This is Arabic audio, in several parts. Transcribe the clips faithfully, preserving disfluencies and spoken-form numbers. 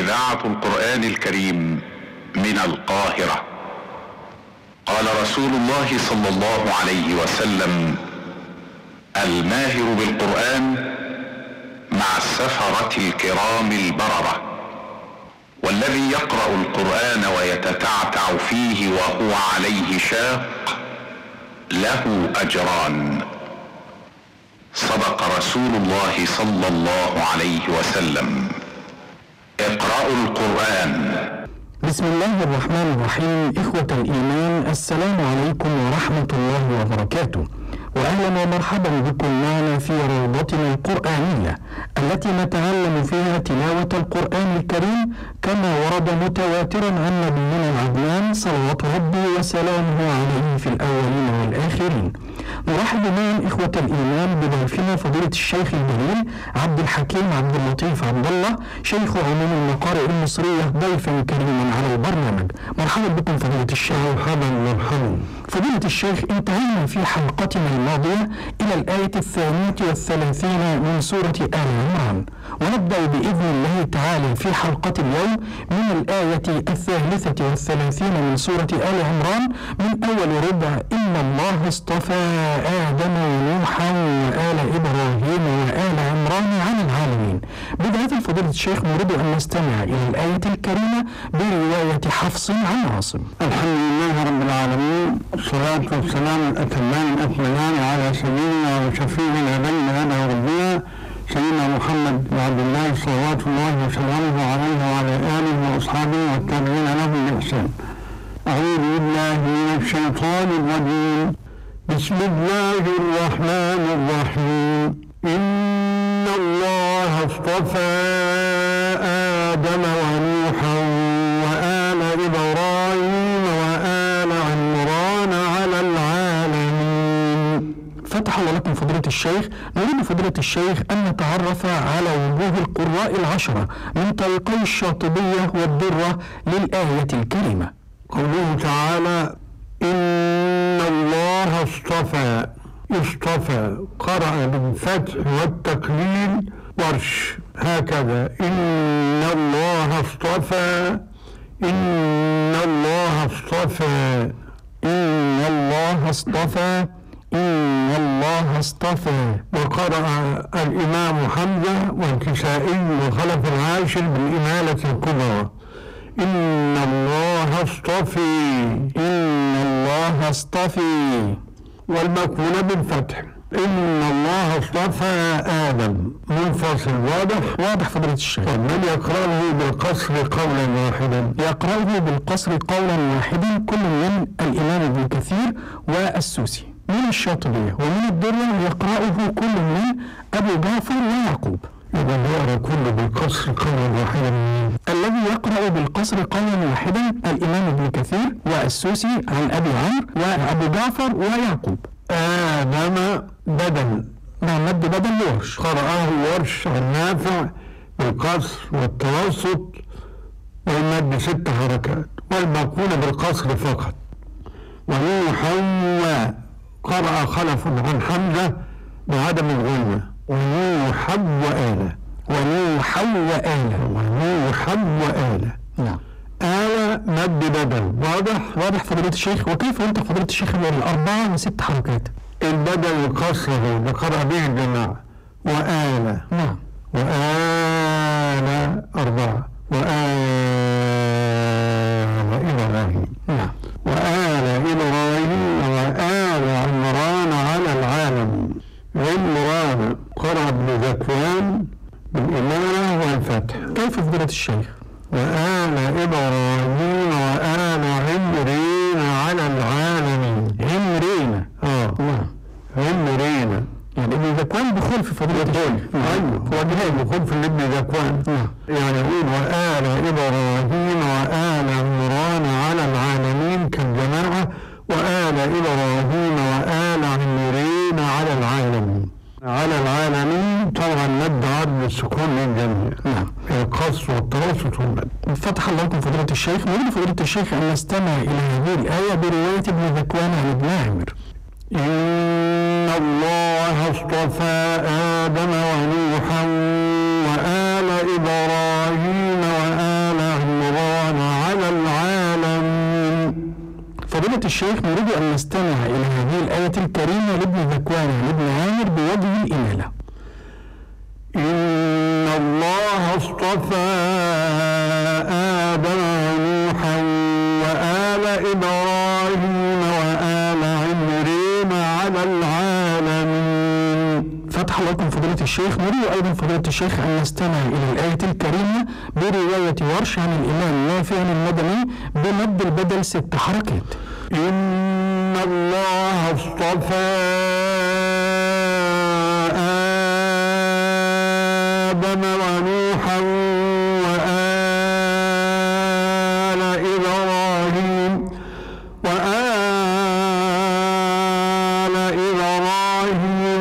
إذاعة القرآن الكريم من القاهرة. قال رسول الله صلى الله عليه وسلم: الماهر بالقرآن مع السفرة الكرام البررة، والذي يقرأ القرآن ويتتعتع فيه وهو عليه شاق له أجران. صدق رسول الله صلى الله عليه وسلم. اقرأوا القرآن. بسم الله الرحمن الرحيم. إخوة الإيمان، السلام عليكم ورحمة الله وبركاته، وأهلا ومرحبا بكم معنا في روضتنا القرآنية التي نتعلم فيها تلاوة القرآن الكريم كما ورد متواترا عن نبينا العدنان صلوات ربي وسلامه عليه في الأولين والآخرين. نرحب معا إخوة الإيمان بضيفنا فضيلة الشيخ الجليل عبد الحكيم عبد اللطيف عبد الله، شيخ عموم المقارئ المصرية، ضيفا كريما على البرنامج. مرحبا بكم فضيلة الشيخ. مرحبا مرحبا. فضيلة الشيخ، انتهينا في حلقتنا الماضية إلى الآية الثانية والثلاثين من سورة آل عمران، ونبدأ بإذن الله تعالى في حلقة اليوم من الآية الثالثة والثلاثين من سورة آل عمران من أول ربع: إن الله اصطفى آدم ونوحا وآل إبراهيم وآل عمران على العالمين. بداية فضيلة الشيخ نريد أن نستمع إلى الآية الكريمة برواية حفص عن عاصم. الحمد لله رب العالمين، الصلاة والسلام الأتمان الأكملان على سيدنا وشفيعنا بين يدي ربنا سيدنا محمد بن عبد الله صلوات الله وسلامه عليه وعلى آله وأصحابه والتابعين لهم بإحسان. أعوذ بالله من الشيطان الرجيم. بسم الله الرحمن الرحيم. إن الله اصطفى آدم ونوحا وآل إبراهيم وآل عمران على العالمين. فتح الله لكم فضيلة الشيخ. نريد فضيلة الشيخ أن نتعرف على وجوه القراء العشرة من طريقي الشاطبية والدرة للآية الكريمة. قوله تعالى: إن الله اصطفى. اصطفى قرأ بالفتح والتقليل ورش هكذا: إن الله اصطفى. إن الله اصطفى. إن الله اصطفى. إن الله اصطفى. وقرأ الإمام حمزة والكسائي وخلف العاشر بالإمالة الكبرى: إن الله اصطفي. إن الله اصطفي. والمكمون بالفتح: إن الله اصطفى آدم. منفصل واضح؟ واضح فضيلة الشيخ. من يقرأه بالقصر قولا واحدا؟ يقرأه بالقصر قولا واحدا كل من الإمام ابن كثير والسوسي. من الشاطبية ومن الدرة يقرأه كل من أبو جعفر ويعقوب. إذا يقرأ كله بالقصر قولا واحدا. الذي يقرأ بالقصر قولا واحدا الإمام ابن كثير والسوسي عن أبي عمرو وأبو جعفر ويعقوب. آدم بدل مع مد بدل ورش. قرأه ورش عن نافع بالقصر والتوسط والمد ست حركات، والباقون بالقصر فقط. ونوحا قرأ خلف عن حمزة بعدم الغنة: ونوحا وآلة. ونوحا وآلة. ونوحا وآلة. نعم. آلة مد بدل. واضح؟ واضح فضيلة الشيخ. وكيف أنت فضيلة الشيخ الأربعة وست حركات؟ البدل القصر هو قرأ به الجماعة. وآلة. نعم. وآل أربعة. وآل إبراهيم. نعم. وآل إبراهيم وآل عمران على العالمين. عمران قرأ ابن ذكوان بالإمارة والفتح. كيف فضيلة الشيخ؟ وآل إبراهيم وآل عمرين على العالمين. عمرين. آه نعم. عمرين يعني ابن ذكوان بخل في فضيلة الشيخ. أيوه هو جاي بخل في ابن ذكوان. نعم. يعني يقول وآل إبراهيم وآل عمران على العالمين كالجماعة، وآل إبراهيم وآل عمرين على العالمين. على العالمين طبعا مد عرض السكون للجميع. نعم. القصر والتوسط والمد. فتح الله لكم فضيلة الشيخ. نريد فضيلة الشيخ أن نستمع إلى هذه الآية برواية ابن ذكوان عن ابن عامر. إن الله اصطفى آدم ونوحا وآل إبراهيم وآل الشيخ نريد أن نستمع إلى هذه الآية الكريمة لابن ذكوان لابن عامر بوجه الإمالة. إن الله اصطفى آدم ونوحا وآل إبراهيم وآل عمران على العالمين. فتح لكم فضيلة الشيخ. نريد أيضا فضيلة الشيخ أن نستمع إلى الآية الكريمة برواية ورش عن الإمام نافع المدني بمد البدل ست حركات. إن الله اصطفى آدم ونوحا وآل إبراهيم وآل إبراهيم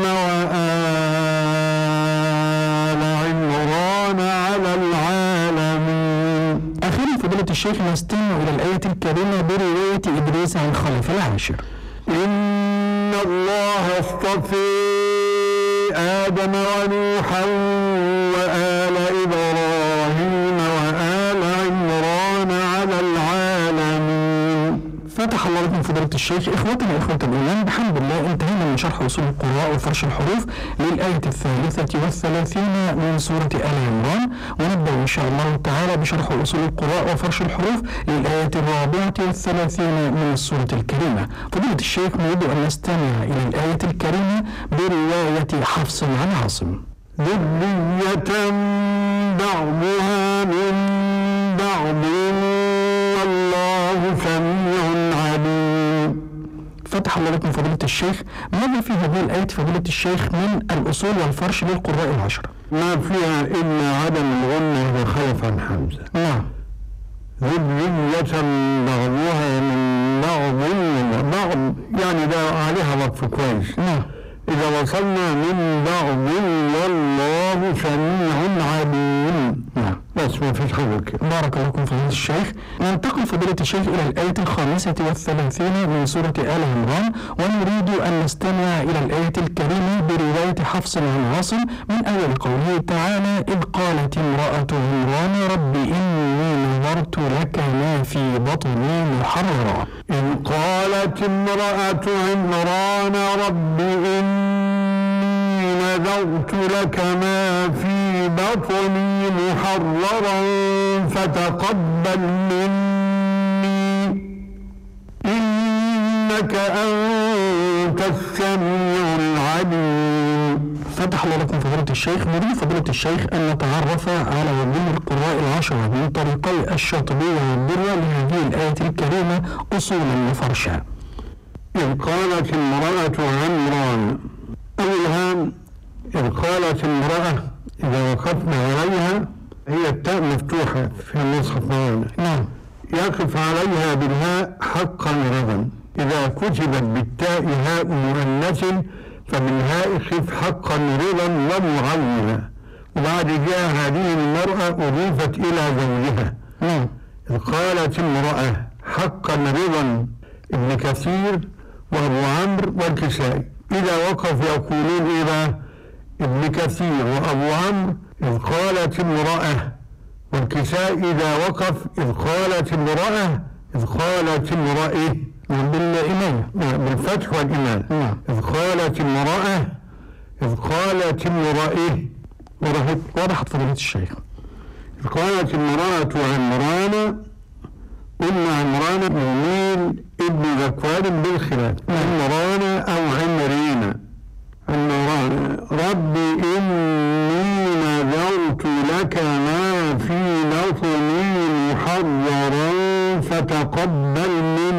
وآل عمران على العالمين. أخيرا فضيلة الشيخ نستمع إلى الآية الكريمة برواية إدريس عن خلف العاشر. إن الله اصطفى آدم ونوحا وآل إبراهيم وآل عمران على العالمين. فتح الله لكم فضيلة الشيخ. إخوتنا إخوة الإيمان، بحمد الله انتهينا من شرح أصول القراء وفرش الحروف للآية الثالثة والثلاثين من سورة آل عمران، ونبدأ إن شاء الله تعالى بشرح أصول القراء وفرش الحروف للآية الرابعة والثلاثين من السورة الكريمة. فضيلة الشيخ نريد أن نستمع إلى الآية الكريمة برواية حفص عن عاصم. ذرية بعضها من بعض والله سميع عليم. فتح الله لكم فضيلة الشيخ. ماذا في هذه الآية فضيلة الشيخ من الأصول والفرش للقراء العشرة؟ ما فيها إلا عدم الغنة وخلف عن حمزة. نعم. ذرية بعضها من بعض بعض يعني ده عليها وقف كويس. نعم. إذا وصلنا من بعض والله سميع عليم. نعم. بس ما فيش حاجة كده. بارك الله لكم فضيلة الشيخ. ننتقل فضيلة الشيخ إلى الآية الخامسة والثلاثين من سورة آل عمران، ونريد أن نستمع إلى الآية الكريمة برواية حفص عن عاصم من أول قوله تعالى: إذ قالت امرأة عمران رب إني نذرت لك ما في بطني محررا. إذ قالت امرأة عمران رب إني نذرت لك ما في بطني محررا فتقبل مني إنك أنت السميع العليم. فتح الله لكم فضيلة الشيخ. نريد فضيلة الشيخ أن نتعرف على وجوه القراء العشرة من طريقي الشاطبية والدروة لهذه الآية الكريمة أصولا وفرشا. إذ قالت امرأة عمران، أولها إذ قالت امرأة إذا وقفنا عليها هي التاء مفتوحة في المصحف معنا. نعم. يقف عليها بالهاء حقا رضا. إذا كتبت بالتاء هاء مؤنث فبالهاء خف حقا رضا ومعولا. وبعد جاء هذه المرأة أضيفت إلى زوجها. نعم. إذ قالت امرأة حقا رضا ابن كثير وأبو عمرو والكسائي. إذا وقف يقولون إيه بقى؟ ابن كثير وأبو عمرو إذ قالت امرأة، والكسائي إذا وقف إذ قالت امرأة إذ قالت امرأة بالإمامة بالفتح والإمامة. نعم. إذ قالت امرأة إذ قالت امرأة. وضحت وضحت فضيلة الشيخ. إذ قالت امرأة عمران، قلنا عمران يميل ابن ذكوان بالخلاف. عمران أو عمرين. عمران رب إني نذرت لك ما في بطني محررا فتقبل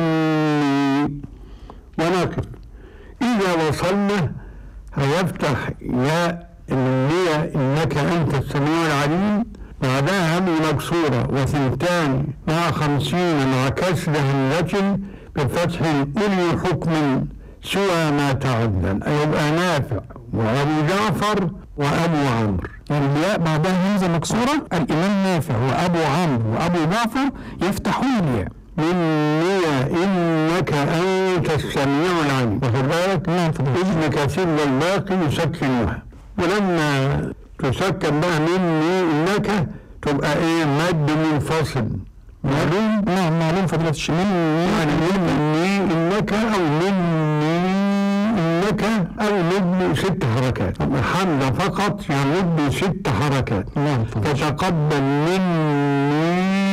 مني. ونقف. إذا وصلنا هيفتح ياء النية إنك أنت السميع العليم، بعدها همي مكسورة وثنتان مع خمسين مع كسر همزة بفتح أولي حكم سوى ما تعدل، يبقى نافع وأبو جعفر وأبو عمرو. الياء بعدها همزة مكسورة، الإمام نافع وأبو عمرو وأبو جعفر يفتحون الياء. من نية إنك أنت السميع العليم. واخد بالك؟ نعم. ابن كثير والباقي يسكنوها، ولما تسكن بقى مني إنك تبقى إيه مد منفصل معلوم؟ نعم معلوم فضيلة الشيخ. يعني مني إنك أو مني إنك أو مد ست حركات. حمزة فقط يمد ست حركات. نعم. فتقبل مني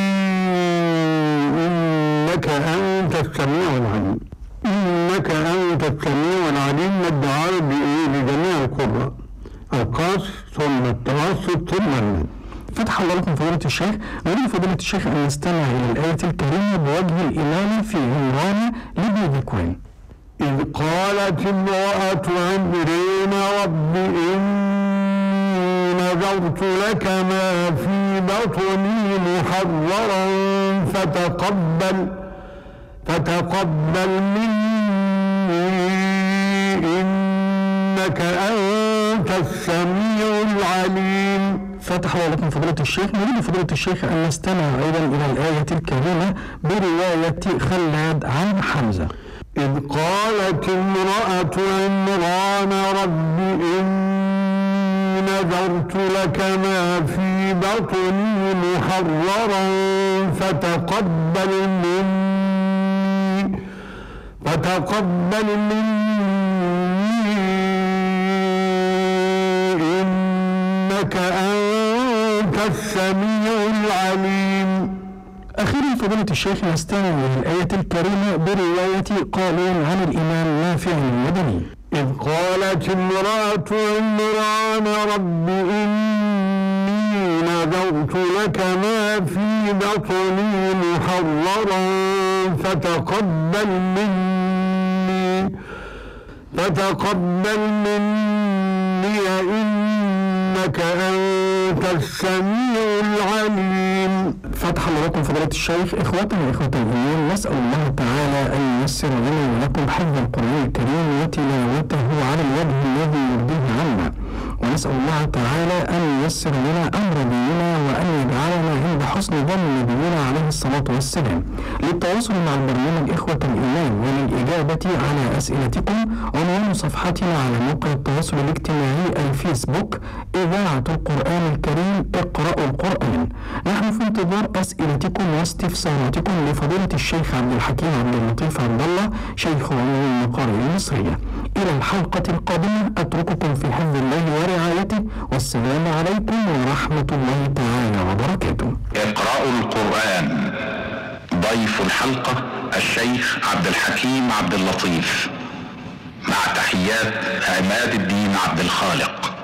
إنك أنت السميع العليم. إنك أنت السميع العليم مد عربي لجميع القراء، القاص ثم التوسط ثم المد. فتح الله لكم فضيلة الشيخ. نريد فضيلة الشيخ أن نستمع إلى الآية الكريمة بوجه الإمام في عمران لابن ذكوان. إذ قالت امرأة عمران رب إني نذرت لك ما في بطني محررا فتقبل فتقبل مني إنك أنت السميع العليم. فتح الله لكم فضيلة الشيخ. نريد فضيلة الشيخ أن نستمع أيضا إلى الآية الكريمة برواية خلاد عن حمزة. إذ قالت امرأة عمران رب إني نذرت لك ما في بطني محررا فتقبل مني فتقبل مني إنك أنت السميع العليم. أخيرا فضيلة الشيخ نستمع إلى الآية الكريمة برواية قالون عن الإمام نافع المدني. إذ قالت امرأة عمران رب إني نذرت لك ما في بطني محررا فتقبل مني فتقبل مني إنك أنت السميع العليم. فتح الله لكم فضيلة الشيخ. إخوتنا وإخوة الإيمان، نسأل الله تعالى أن ييسر لنا ولكم حفظ القرآن الكريم وتلاوته على الوجه الذي يرضيه عنا، ونسأل الله تعالى أن ييسر لنا أمر ديننا وأن يجعلنا عند حسن ظن نبينا عليه الصلاة والسلام. للتواصل مع البرنامج إخوة الإيمان وللإجابة على أسئلتكم عنوان صفحتنا على موقع التواصل الاجتماعي الفيسبوك إذاعة القرآن الكريم اقرأوا القرآن. نحن في انتظار أسئلتكم واستفساراتكم لفضيلة الشيخ عبد الحكيم عبد اللطيف عبد الله شيخ علوم المقارئ المصرية. إلى الحلقة القادمة أترككم في حفظ الله ورعايته، والسلام عليكم ورحمة الله تعالى وبركاته. اقرأوا القرآن. ضيف الحلقة الشيخ عبد الحكيم عبد اللطيف، مع تحيات عماد الدين عبد الخالق.